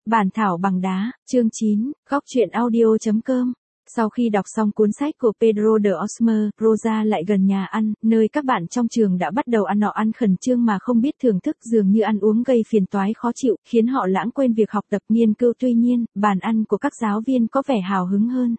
Bản thảo bằng đá, chương 9, góc truyện audio.com. Sau khi đọc xong cuốn sách của Pedro de Osmer, Rosa lại gần nhà ăn, nơi các bạn trong trường đã bắt đầu ăn nọ ăn khẩn trương mà không biết thưởng thức, dường như ăn uống gây phiền toái khó chịu, khiến họ lãng quên việc học tập nghiên cứu. Tuy nhiên, bàn ăn của các giáo viên có vẻ hào hứng hơn.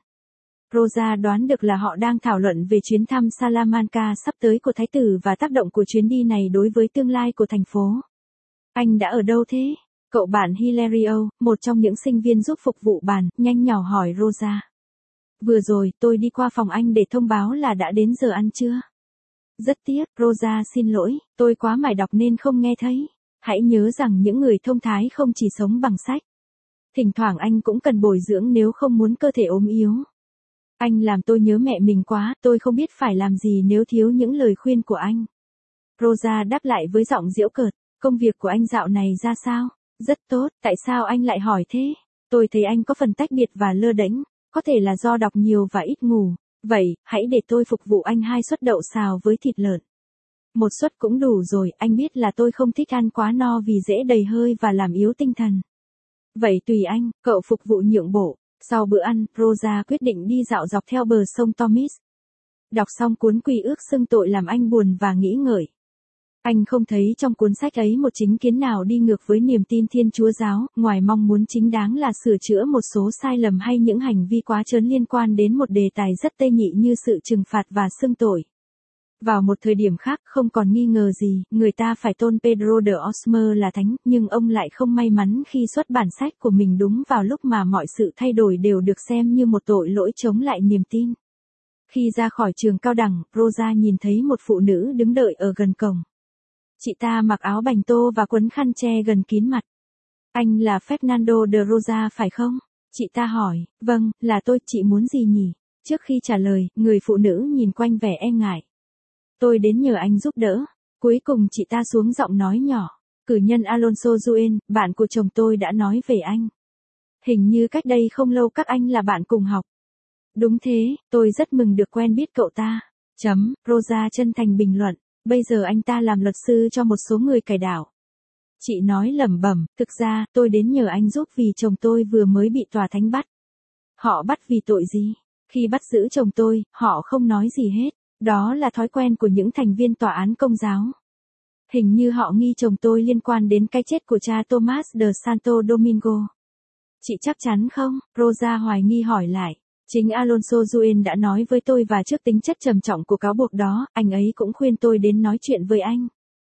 Rosa đoán được là họ đang thảo luận về chuyến thăm Salamanca sắp tới của Thái tử và tác động của chuyến đi này đối với tương lai của thành phố. Anh đã ở đâu thế? Cậu bạn Hilario, một trong những sinh viên giúp phục vụ bàn, nhanh nhỏ hỏi Rosa. Vừa rồi, tôi đi qua phòng anh để thông báo là đã đến giờ ăn trưa. Rất tiếc, Rosa xin lỗi, tôi quá mải đọc nên không nghe thấy. Hãy nhớ rằng những người thông thái không chỉ sống bằng sách. Thỉnh thoảng anh cũng cần bồi dưỡng nếu không muốn cơ thể ốm yếu. Anh làm tôi nhớ mẹ mình quá, tôi không biết phải làm gì nếu thiếu những lời khuyên của anh. Rosa đáp lại với giọng giễu cợt, công việc của anh dạo này ra sao? Rất tốt, tại sao anh lại hỏi thế? Tôi thấy anh có phần tách biệt và lơ đễnh, có thể là do đọc nhiều và ít ngủ. Vậy, hãy để tôi phục vụ anh 2 suất đậu xào với thịt lợn. 1 suất cũng đủ rồi, anh biết là tôi không thích ăn quá no vì dễ đầy hơi và làm yếu tinh thần. Vậy tùy anh, cậu phục vụ nhượng bộ. Sau bữa ăn, Rosa quyết định đi dạo dọc theo bờ sông Tomis. Đọc xong cuốn Quy ước xưng tội làm anh buồn và nghĩ ngợi. Anh không thấy trong cuốn sách ấy một chính kiến nào đi ngược với niềm tin Thiên Chúa giáo, ngoài mong muốn chính đáng là sửa chữa một số sai lầm hay những hành vi quá trớn liên quan đến một đề tài rất tây nhị như sự trừng phạt và xưng tội. Vào một thời điểm khác không còn nghi ngờ gì, người ta phải tôn Pedro de Osmer là thánh, nhưng ông lại không may mắn khi xuất bản sách của mình đúng vào lúc mà mọi sự thay đổi đều được xem như một tội lỗi chống lại niềm tin. Khi ra khỏi trường cao đẳng, Rosa nhìn thấy một phụ nữ đứng đợi ở gần cổng. Chị ta mặc áo bành tô và quấn khăn che gần kín mặt. Anh là Fernando de Rosa phải không? Chị ta hỏi, vâng, là tôi, chị muốn gì nhỉ? Trước khi trả lời, người phụ nữ nhìn quanh vẻ e ngại. Tôi đến nhờ anh giúp đỡ. Cuối cùng chị ta xuống giọng nói nhỏ. Cử nhân Alonso Zuen, bạn của chồng tôi đã nói về anh. Hình như cách đây không lâu các anh là bạn cùng học. Đúng thế, tôi rất mừng được quen biết cậu ta. Rosa chân thành bình luận. Bây giờ anh ta làm luật sư cho một số người cải đạo. Chị nói lẩm bẩm, thực ra, tôi đến nhờ anh giúp vì chồng tôi vừa mới bị tòa thánh bắt. Họ bắt vì tội gì? Khi bắt giữ chồng tôi, họ không nói gì hết. Đó là thói quen của những thành viên tòa án công giáo. Hình như họ nghi chồng tôi liên quan đến cái chết của cha Thomas de Santo Domingo. Chị chắc chắn không? Rosa hoài nghi hỏi lại. Chính Alonso Zuen đã nói với tôi và trước tính chất trầm trọng của cáo buộc đó, anh ấy cũng khuyên tôi đến nói chuyện với anh.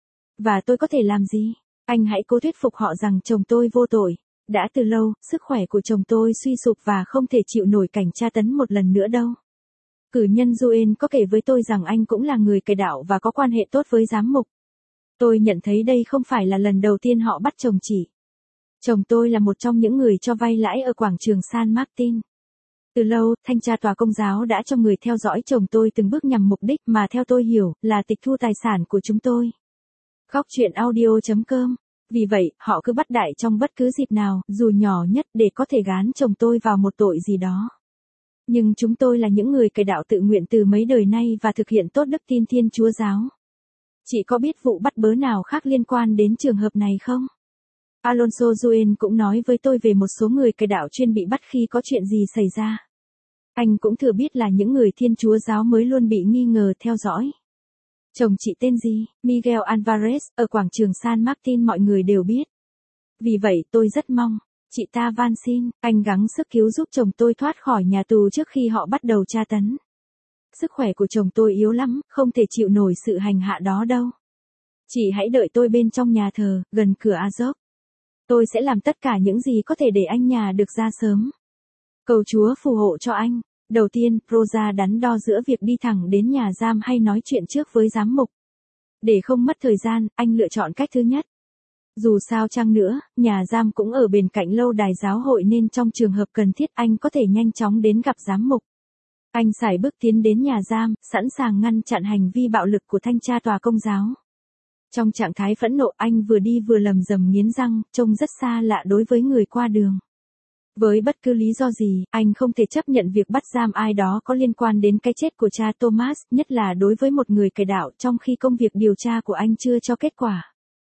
Và tôi có thể làm gì? Anh hãy cố thuyết phục họ rằng chồng tôi vô tội. Đã từ lâu, sức khỏe của chồng tôi suy sụp và không thể chịu nổi cảnh tra tấn một lần nữa đâu. Cử nhân Zuen có kể với tôi rằng anh cũng là người cải đạo và có quan hệ tốt với giám mục. Tôi nhận thấy đây không phải là lần đầu tiên họ bắt chồng chị. Chồng tôi là một trong những người cho vay lãi ở quảng trường San Martin. Từ lâu, thanh tra tòa công giáo đã cho người theo dõi chồng tôi từng bước nhằm mục đích mà theo tôi hiểu là tịch thu tài sản của chúng tôi. Góc truyện audio.com. Vì vậy, họ cứ bắt đại trong bất cứ dịp nào, dù nhỏ nhất, để có thể gán chồng tôi vào một tội gì đó. Nhưng chúng tôi là những người cải đạo tự nguyện từ mấy đời nay và thực hiện tốt đức tin Thiên Chúa giáo. Chị có biết vụ bắt bớ nào khác liên quan đến trường hợp này không? Alonso Zuen cũng nói với tôi về một số người cải đạo chuyên bị bắt khi có chuyện gì xảy ra. Anh cũng thừa biết là những người Thiên Chúa giáo mới luôn bị nghi ngờ theo dõi. Chồng chị tên gì? Miguel Alvarez, ở quảng trường San Martin mọi người đều biết. Vì vậy tôi rất mong, chị ta van xin, anh gắng sức cứu giúp chồng tôi thoát khỏi nhà tù trước khi họ bắt đầu tra tấn. Sức khỏe của chồng tôi yếu lắm, không thể chịu nổi sự hành hạ đó đâu. Chị hãy đợi tôi bên trong nhà thờ, gần cửa Azov. Tôi sẽ làm tất cả những gì có thể để anh nhà được ra sớm. Cầu Chúa phù hộ cho anh. Đầu tiên, Rosa đắn đo giữa việc đi thẳng đến nhà giam hay nói chuyện trước với giám mục. Để không mất thời gian, anh lựa chọn cách thứ nhất. Dù sao chăng nữa, nhà giam cũng ở bên cạnh lâu đài giáo hội nên trong trường hợp cần thiết anh có thể nhanh chóng đến gặp giám mục. Anh sải bước tiến đến nhà giam, sẵn sàng ngăn chặn hành vi bạo lực của thanh tra tòa công giáo. Trong trạng thái phẫn nộ anh vừa đi vừa lầm rầm nghiến răng, trông rất xa lạ đối với người qua đường. Với bất cứ lý do gì, anh không thể chấp nhận việc bắt giam ai đó có liên quan đến cái chết của cha Thomas, nhất là đối với một người cải đạo trong khi công việc điều tra của anh chưa cho kết quả.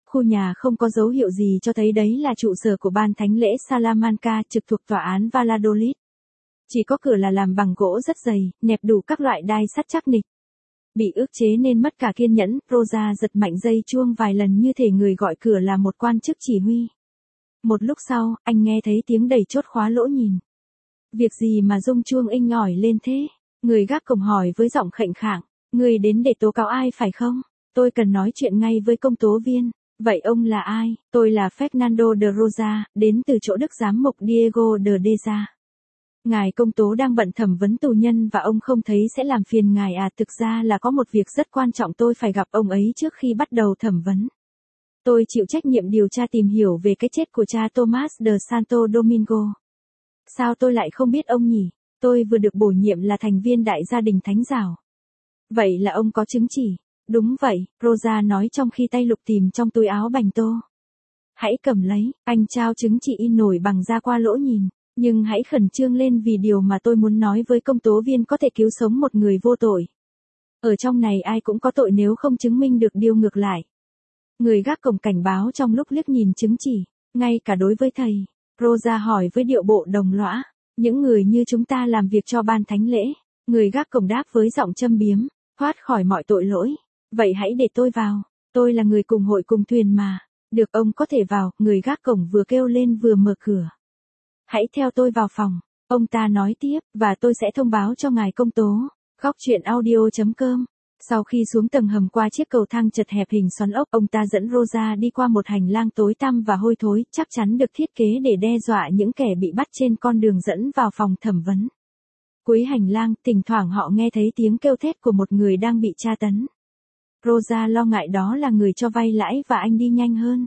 Khu nhà không có dấu hiệu gì cho thấy đấy là trụ sở của ban thánh lễ Salamanca trực thuộc tòa án Valladolid. Chỉ có cửa là làm bằng gỗ rất dày, nẹp đủ các loại đai sắt chắc nịch. Bị ức chế nên mất cả kiên nhẫn, Rosa giật mạnh dây chuông vài lần như thể người gọi cửa là một quan chức chỉ huy. Một lúc sau, anh nghe thấy tiếng đẩy chốt khóa lỗ nhìn. Việc gì mà rung chuông inh ỏi lên thế? Người gác cổng hỏi với giọng khệnh khạng. Người đến để tố cáo ai phải không? Tôi cần nói chuyện ngay với công tố viên. Vậy ông là ai? Tôi là Fernando de Rosa, đến từ chỗ Đức Giám mục Diego de Deza. Ngài công tố đang bận thẩm vấn tù nhân và ông không thấy sẽ làm phiền ngài à? Thực ra là có một việc rất quan trọng tôi phải gặp ông ấy trước khi bắt đầu thẩm vấn. Tôi chịu trách nhiệm điều tra tìm hiểu về cái chết của cha Thomas de Santo Domingo. Sao tôi lại không biết ông nhỉ? Tôi vừa được bổ nhiệm là thành viên đại gia đình Thánh Giảo. Vậy là ông có chứng chỉ? Đúng vậy, Rosa nói trong khi tay lục tìm trong túi áo bành tô. Hãy cầm lấy, anh trao chứng chỉ in nổi bằng da qua lỗ nhìn. Nhưng hãy khẩn trương lên vì điều mà tôi muốn nói với công tố viên có thể cứu sống một người vô tội. Ở trong này ai cũng có tội nếu không chứng minh được điều ngược lại. Người gác cổng cảnh báo trong lúc liếc nhìn chứng chỉ, ngay cả đối với thầy. Rosa hỏi với điệu bộ đồng lõa, những người như chúng ta làm việc cho ban thánh lễ. Người gác cổng đáp với giọng châm biếm, thoát khỏi mọi tội lỗi. Vậy hãy để tôi vào, tôi là người cùng hội cùng thuyền mà. Được, ông có thể vào, người gác cổng vừa kêu lên vừa mở cửa. Hãy theo tôi vào phòng, ông ta nói tiếp, và tôi sẽ thông báo cho ngài công tố. Góc truyện audio.com. Sau khi xuống tầng hầm qua chiếc cầu thang chật hẹp hình xoắn ốc, ông ta dẫn Rosa đi qua một hành lang tối tăm và hôi thối, chắc chắn được thiết kế để đe dọa những kẻ bị bắt trên con đường dẫn vào phòng thẩm vấn. Cuối hành lang, thỉnh thoảng họ nghe thấy tiếng kêu thét của một người đang bị tra tấn. Rosa lo ngại đó là người cho vay lãi và anh đi nhanh hơn.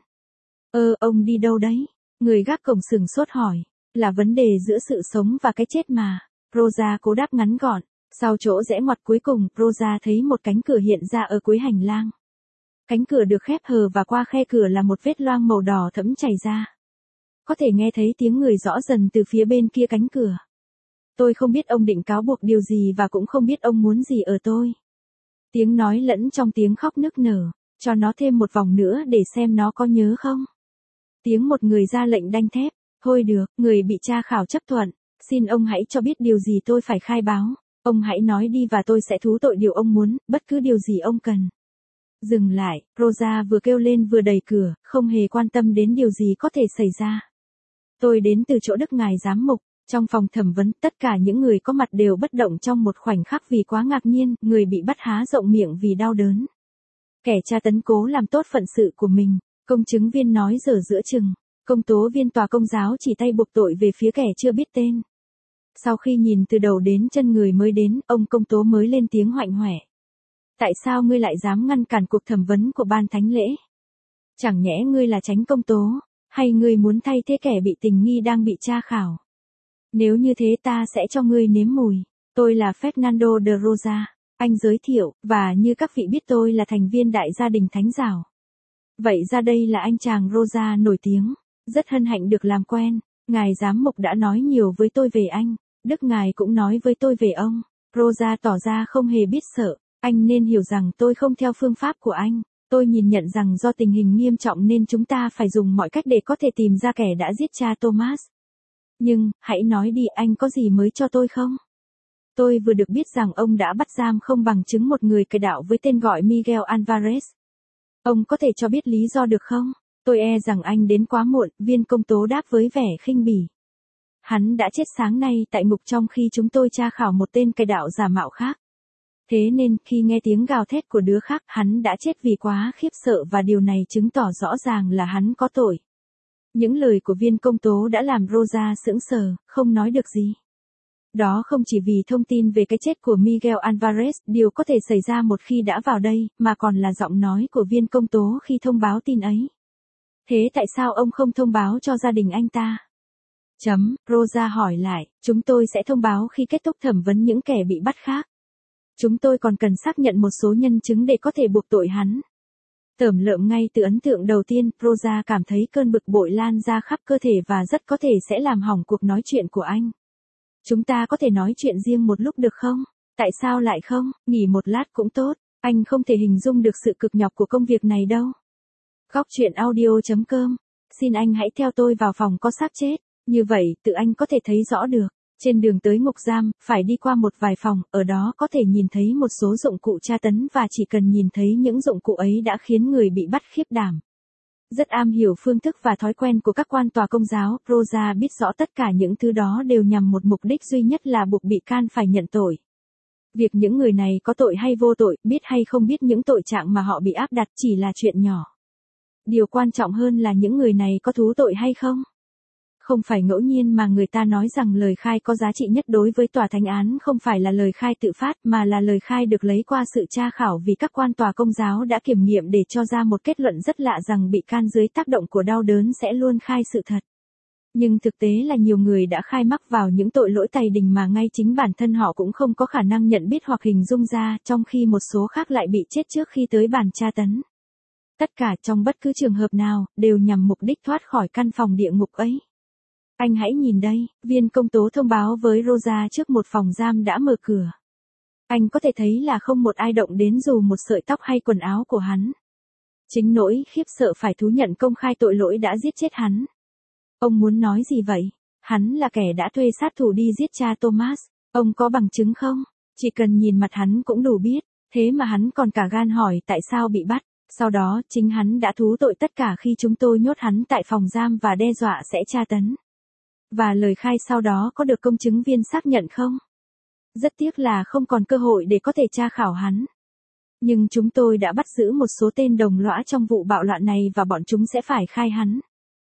Ông đi đâu đấy? Người gác cổng sửng sốt hỏi. Là vấn đề giữa sự sống và cái chết mà. Rosa cố đáp ngắn gọn. Sau chỗ rẽ ngoặt cuối cùng, Rosa thấy một cánh cửa hiện ra ở cuối hành lang. Cánh cửa được khép hờ và qua khe cửa là một vết loang màu đỏ thẫm chảy ra. Có thể nghe thấy tiếng người rõ dần từ phía bên kia cánh cửa. Tôi không biết ông định cáo buộc điều gì và cũng không biết ông muốn gì ở tôi. Tiếng nói lẫn trong tiếng khóc nức nở. Cho nó thêm một vòng nữa để xem nó có nhớ không. Tiếng một người ra lệnh đanh thép. Thôi được, người bị tra khảo chấp thuận. Xin ông hãy cho biết điều gì tôi phải khai báo. Ông hãy nói đi và tôi sẽ thú tội điều ông muốn, bất cứ điều gì ông cần. Dừng lại, Rosa vừa kêu lên vừa đẩy cửa, không hề quan tâm đến điều gì có thể xảy ra. Tôi đến từ chỗ Đức ngài giám mục. Trong phòng thẩm vấn, tất cả những người có mặt đều bất động trong một khoảnh khắc vì quá ngạc nhiên, người bị bắt há rộng miệng vì đau đớn. Kẻ tra tấn cố làm tốt phận sự của mình, công chứng viên nói dở giữa chừng. Công tố viên tòa công giáo chỉ tay buộc tội về phía kẻ chưa biết tên. Sau khi nhìn từ đầu đến chân người mới đến, ông công tố mới lên tiếng hoạnh hoẻ. Tại sao ngươi lại dám ngăn cản cuộc thẩm vấn của ban thánh lễ? Chẳng nhẽ ngươi là chánh công tố, hay ngươi muốn thay thế kẻ bị tình nghi đang bị tra khảo? Nếu như thế ta sẽ cho ngươi nếm mùi. Tôi là Fernando de Rosa, anh giới thiệu, và như các vị biết tôi là thành viên đại gia đình Thánh Giảo. Vậy ra đây là anh chàng Rosa nổi tiếng. Rất hân hạnh được làm quen. Ngài giám mục đã nói nhiều với tôi về anh. Đức ngài cũng nói với tôi về ông. Rosa tỏ ra không hề biết sợ. Anh nên hiểu rằng tôi không theo phương pháp của anh. Tôi nhìn nhận rằng do tình hình nghiêm trọng nên chúng ta phải dùng mọi cách để có thể tìm ra kẻ đã giết cha Thomas. Nhưng, hãy nói đi, anh có gì mới cho tôi không? Tôi vừa được biết rằng ông đã bắt giam không bằng chứng một người cải đạo với tên gọi Miguel Alvarez. Ông có thể cho biết lý do được không? Tôi e rằng anh đến quá muộn, viên công tố đáp với vẻ khinh bỉ. Hắn đã chết sáng nay tại ngục trong khi chúng tôi tra khảo một tên cai đạo giả mạo khác. Thế nên, khi nghe tiếng gào thét của đứa khác, hắn đã chết vì quá khiếp sợ và điều này chứng tỏ rõ ràng là hắn có tội. Những lời của viên công tố đã làm Rosa sững sờ, không nói được gì. Đó không chỉ vì thông tin về cái chết của Miguel Alvarez, điều có thể xảy ra một khi đã vào đây, mà còn là giọng nói của viên công tố khi thông báo tin ấy. Thế tại sao ông không thông báo cho gia đình anh ta? Rosa hỏi lại, chúng tôi sẽ thông báo khi kết thúc thẩm vấn những kẻ bị bắt khác. Chúng tôi còn cần xác nhận một số nhân chứng để có thể buộc tội hắn. Tởm lợm ngay từ ấn tượng đầu tiên, Rosa cảm thấy cơn bực bội lan ra khắp cơ thể và rất có thể sẽ làm hỏng cuộc nói chuyện của anh. Chúng ta có thể nói chuyện riêng một lúc được không? Tại sao lại không? Nghỉ một lát cũng tốt, anh không thể hình dung được sự cực nhọc của công việc này đâu. Góc truyện audio.com. Xin anh hãy theo tôi vào phòng có xác chết. Như vậy, tự anh có thể thấy rõ được. Trên đường tới ngục giam, phải đi qua một vài phòng, ở đó có thể nhìn thấy một số dụng cụ tra tấn và chỉ cần nhìn thấy những dụng cụ ấy đã khiến người bị bắt khiếp đảm. Rất am hiểu phương thức và thói quen của các quan tòa công giáo, Rosa biết rõ tất cả những thứ đó đều nhằm một mục đích duy nhất là buộc bị can phải nhận tội. Việc những người này có tội hay vô tội, biết hay không biết những tội trạng mà họ bị áp đặt chỉ là chuyện nhỏ. Điều quan trọng hơn là những người này có thú tội hay không. Không phải ngẫu nhiên mà người ta nói rằng lời khai có giá trị nhất đối với tòa thánh án không phải là lời khai tự phát mà là lời khai được lấy qua sự tra khảo vì các quan tòa công giáo đã kiểm nghiệm để cho ra một kết luận rất lạ rằng bị can dưới tác động của đau đớn sẽ luôn khai sự thật. Nhưng thực tế là nhiều người đã khai mắc vào những tội lỗi tày đình mà ngay chính bản thân họ cũng không có khả năng nhận biết hoặc hình dung ra, trong khi một số khác lại bị chết trước khi tới bàn tra tấn. Tất cả trong bất cứ trường hợp nào, đều nhằm mục đích thoát khỏi căn phòng địa ngục ấy. Anh hãy nhìn đây, viên công tố thông báo với Rosa trước một phòng giam đã mở cửa. Anh có thể thấy là không một ai động đến dù một sợi tóc hay quần áo của hắn. Chính nỗi khiếp sợ phải thú nhận công khai tội lỗi đã giết chết hắn. Ông muốn nói gì vậy? Hắn là kẻ đã thuê sát thủ đi giết cha Thomas. Ông có bằng chứng không? Chỉ cần nhìn mặt hắn cũng đủ biết. Thế mà hắn còn cả gan hỏi tại sao bị bắt. Sau đó, chính hắn đã thú tội tất cả khi chúng tôi nhốt hắn tại phòng giam và đe dọa sẽ tra tấn. Và lời khai sau đó có được công chứng viên xác nhận không? Rất tiếc là không còn cơ hội để có thể tra khảo hắn. Nhưng chúng tôi đã bắt giữ một số tên đồng lõa trong vụ bạo loạn này và bọn chúng sẽ phải khai hắn.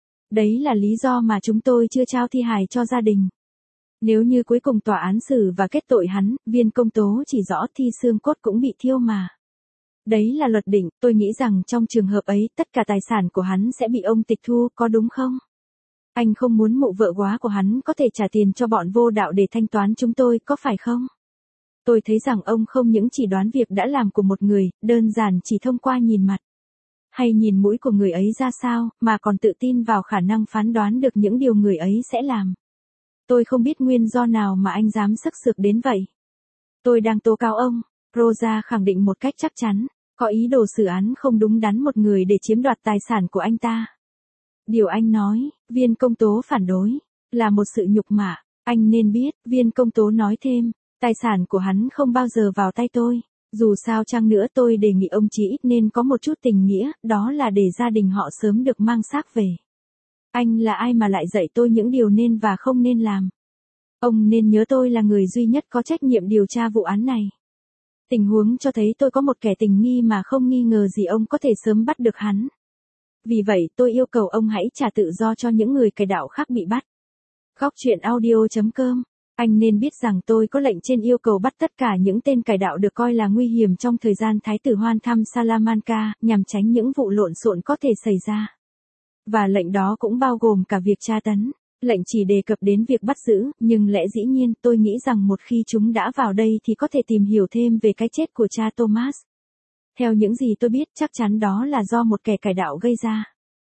Đấy là lý do mà chúng tôi chưa trao thi hài cho gia đình. Nếu như cuối cùng tòa án xử và kết tội hắn, viên công tố chỉ rõ thi xương cốt cũng bị thiêu mà. Đấy là luật định, tôi nghĩ rằng trong trường hợp ấy tất cả tài sản của hắn sẽ bị ông tịch thu, có đúng không? Anh không muốn mụ vợ quá của hắn có thể trả tiền cho bọn vô đạo để thanh toán chúng tôi, có phải không? Tôi thấy rằng ông không những chỉ đoán việc đã làm của một người, đơn giản chỉ thông qua nhìn mặt. Hay nhìn mũi của người ấy ra sao, mà còn tự tin vào khả năng phán đoán được những điều người ấy sẽ làm. Tôi không biết nguyên do nào mà anh dám sức sược đến vậy. Tôi đang tố cáo ông, Rosa khẳng định một cách chắc chắn, có ý đồ xử án không đúng đắn một người để chiếm đoạt tài sản của anh ta. Điều anh nói, viên công tố phản đối, là một sự nhục mạ, anh nên biết, viên công tố nói thêm, tài sản của hắn không bao giờ vào tay tôi. Dù sao chăng nữa tôi đề nghị ông chỉ ít nên có một chút tình nghĩa, đó là để gia đình họ sớm được mang xác về. Anh là ai mà lại dạy tôi những điều nên và không nên làm? Ông nên nhớ tôi là người duy nhất có trách nhiệm điều tra vụ án này. Tình huống cho thấy tôi có một kẻ tình nghi mà không nghi ngờ gì ông có thể sớm bắt được hắn. Vì vậy tôi yêu cầu ông hãy trả tự do cho những người cải đạo khác bị bắt. Góc truyện audio.com. Anh nên biết rằng tôi có lệnh trên yêu cầu bắt tất cả những tên cải đạo được coi là nguy hiểm trong thời gian Thái tử Hoan thăm Salamanca, nhằm tránh những vụ lộn xộn có thể xảy ra. Và lệnh đó cũng bao gồm cả việc tra tấn. Lệnh chỉ đề cập đến việc bắt giữ, nhưng lẽ dĩ nhiên tôi nghĩ rằng một khi chúng đã vào đây thì có thể tìm hiểu thêm về cái chết của cha Thomas. Theo những gì tôi biết chắc chắn đó là do một kẻ cải đạo gây ra.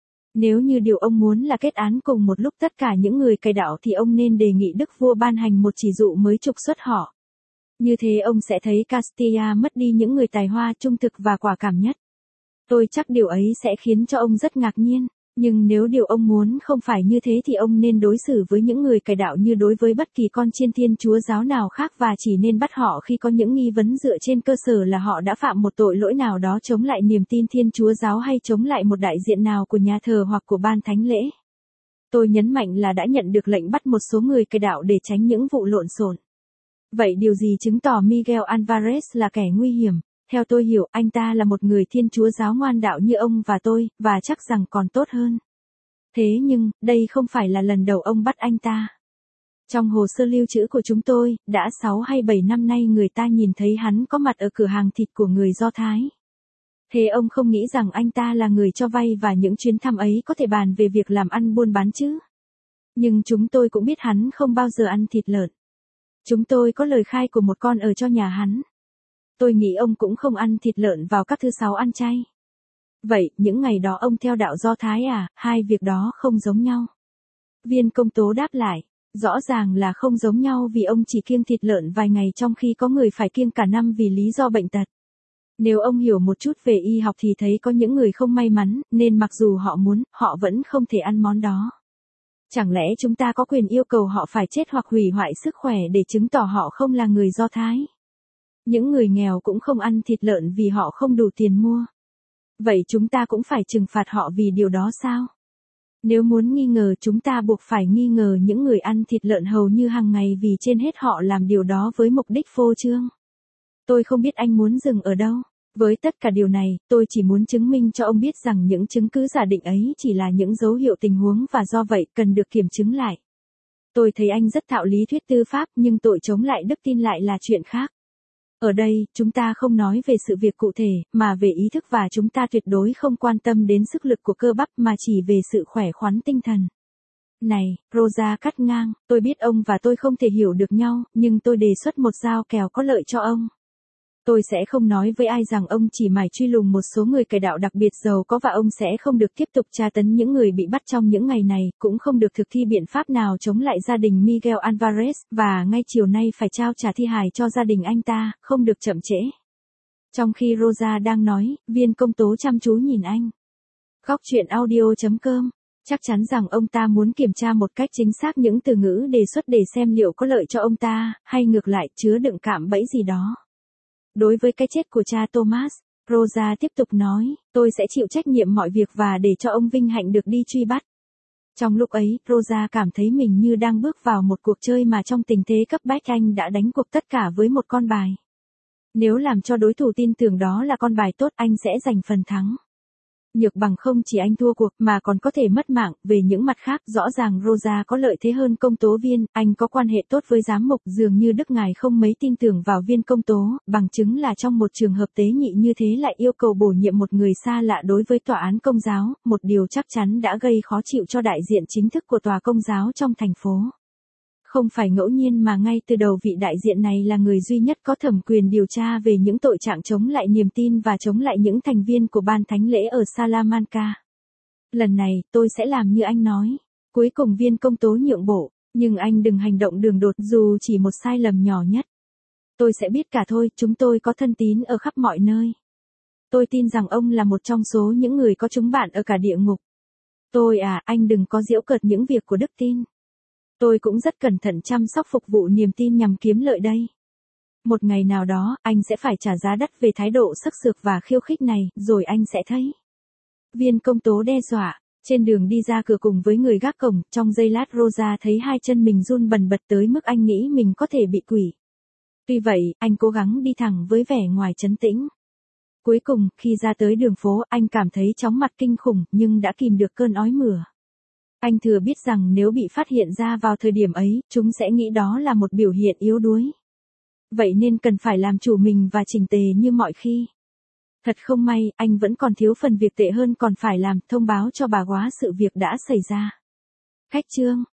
Nếu như điều ông muốn là kết án cùng một lúc tất cả những người cải đạo thì ông nên đề nghị đức vua ban hành một chỉ dụ mới trục xuất họ. Như thế ông sẽ thấy Castilla mất đi những người tài hoa trung thực và quả cảm nhất. Tôi chắc điều ấy sẽ khiến cho ông rất ngạc nhiên. Nhưng nếu điều ông muốn không phải như thế thì ông nên đối xử với những người cải đạo như đối với bất kỳ con chiên Thiên Chúa giáo nào khác và chỉ nên bắt họ khi có những nghi vấn dựa trên cơ sở là họ đã phạm một tội lỗi nào đó chống lại niềm tin Thiên Chúa giáo hay chống lại một đại diện nào của nhà thờ hoặc của ban thánh lễ. Tôi nhấn mạnh là đã nhận được lệnh bắt một số người cải đạo để tránh những vụ lộn xộn. Vậy điều gì chứng tỏ Miguel Alvarez là kẻ nguy hiểm? Theo tôi hiểu, anh ta là một người Thiên Chúa giáo ngoan đạo như ông và tôi, và chắc rằng còn tốt hơn. Thế nhưng, đây không phải là lần đầu ông bắt anh ta. Trong hồ sơ lưu trữ của chúng tôi, đã 6 hay 7 năm nay người ta nhìn thấy hắn có mặt ở cửa hàng thịt của người Do Thái. Thế ông không nghĩ rằng anh ta là người cho vay và những chuyến thăm ấy có thể bàn về việc làm ăn buôn bán chứ? Nhưng chúng tôi cũng biết hắn không bao giờ ăn thịt lợn. Chúng tôi có lời khai của một con ở cho nhà hắn. Tôi nghĩ ông cũng không ăn thịt lợn vào các thứ sáu ăn chay. Vậy, những ngày đó ông theo đạo Do Thái à, hai việc đó không giống nhau. Viên công tố đáp lại, rõ ràng là không giống nhau vì ông chỉ kiêng thịt lợn vài ngày trong khi có người phải kiêng cả năm vì lý do bệnh tật. Nếu ông hiểu một chút về y học thì thấy có những người không may mắn, nên mặc dù họ muốn, họ vẫn không thể ăn món đó. Chẳng lẽ chúng ta có quyền yêu cầu họ phải chết hoặc hủy hoại sức khỏe để chứng tỏ họ không là người Do Thái? Những người nghèo cũng không ăn thịt lợn vì họ không đủ tiền mua. Vậy chúng ta cũng phải trừng phạt họ vì điều đó sao? Nếu muốn nghi ngờ chúng ta buộc phải nghi ngờ những người ăn thịt lợn hầu như hàng ngày vì trên hết họ làm điều đó với mục đích phô trương. Tôi không biết anh muốn dừng ở đâu. Với tất cả điều này, tôi chỉ muốn chứng minh cho ông biết rằng những chứng cứ giả định ấy chỉ là những dấu hiệu tình huống và do vậy cần được kiểm chứng lại. Tôi thấy anh rất thạo lý thuyết tư pháp nhưng tội chống lại đức tin lại là chuyện khác. Ở đây, chúng ta không nói về sự việc cụ thể, mà về ý thức và chúng ta tuyệt đối không quan tâm đến sức lực của cơ bắp mà chỉ về sự khỏe khoắn tinh thần. Này, Rosa cắt ngang, tôi biết ông và tôi không thể hiểu được nhau, nhưng tôi đề xuất một giao kèo có lợi cho ông. Tôi sẽ không nói với ai rằng ông chỉ mải truy lùng một số người cải đạo đặc biệt giàu có và ông sẽ không được tiếp tục tra tấn những người bị bắt trong những ngày này, cũng không được thực thi biện pháp nào chống lại gia đình Miguel Alvarez, và ngay chiều nay phải trao trả thi hài cho gia đình anh ta, không được chậm trễ. Trong khi Rosa đang nói, viên công tố chăm chú nhìn anh. Góc truyện audio.com. Chắc chắn rằng ông ta muốn kiểm tra một cách chính xác những từ ngữ đề xuất để xem liệu có lợi cho ông ta, hay ngược lại chứa đựng cạm bẫy gì đó. Đối với cái chết của cha Thomas, Rosa tiếp tục nói, tôi sẽ chịu trách nhiệm mọi việc và để cho ông vinh hạnh được đi truy bắt. Trong lúc ấy, Rosa cảm thấy mình như đang bước vào một cuộc chơi mà trong tình thế cấp bách anh đã đánh cuộc tất cả với một con bài. Nếu làm cho đối thủ tin tưởng đó là con bài tốt, anh sẽ giành phần thắng. Nhược bằng không chỉ anh thua cuộc mà còn có thể mất mạng. Về những mặt khác, rõ ràng Rosa có lợi thế hơn công tố viên, anh có quan hệ tốt với giám mục, dường như Đức Ngài không mấy tin tưởng vào viên công tố, bằng chứng là trong một trường hợp tế nhị như thế lại yêu cầu bổ nhiệm một người xa lạ đối với tòa án công giáo, một điều chắc chắn đã gây khó chịu cho đại diện chính thức của tòa công giáo trong thành phố. Không phải ngẫu nhiên mà ngay từ đầu vị đại diện này là người duy nhất có thẩm quyền điều tra về những tội trạng chống lại niềm tin và chống lại những thành viên của ban thánh lễ ở Salamanca. Lần này, tôi sẽ làm như anh nói. Cuối cùng viên công tố nhượng bộ, nhưng anh đừng hành động đường đột dù chỉ một sai lầm nhỏ nhất. Tôi sẽ biết cả thôi, chúng tôi có thân tín ở khắp mọi nơi. Tôi tin rằng ông là một trong số những người có chúng bạn ở cả địa ngục. Anh đừng có giễu cợt những việc của đức tin. Tôi cũng rất cẩn thận chăm sóc phục vụ niềm tin nhằm kiếm lợi đây. Một ngày nào đó, anh sẽ phải trả giá đắt về thái độ sắc sược và khiêu khích này, rồi anh sẽ thấy. Viên công tố đe dọa, trên đường đi ra cửa cùng với người gác cổng, trong giây lát Rosa thấy hai chân mình run bần bật tới mức anh nghĩ mình có thể bị quỷ. Tuy vậy, anh cố gắng đi thẳng với vẻ ngoài trấn tĩnh. Cuối cùng, khi ra tới đường phố, anh cảm thấy chóng mặt kinh khủng, nhưng đã kìm được cơn ói mửa. Anh thừa biết rằng nếu bị phát hiện ra vào thời điểm ấy, chúng sẽ nghĩ đó là một biểu hiện yếu đuối. Vậy nên cần phải làm chủ mình và chỉnh tề như mọi khi. Thật không may, anh vẫn còn thiếu phần việc tệ hơn còn phải làm, thông báo cho bà góa sự việc đã xảy ra. Khách chương.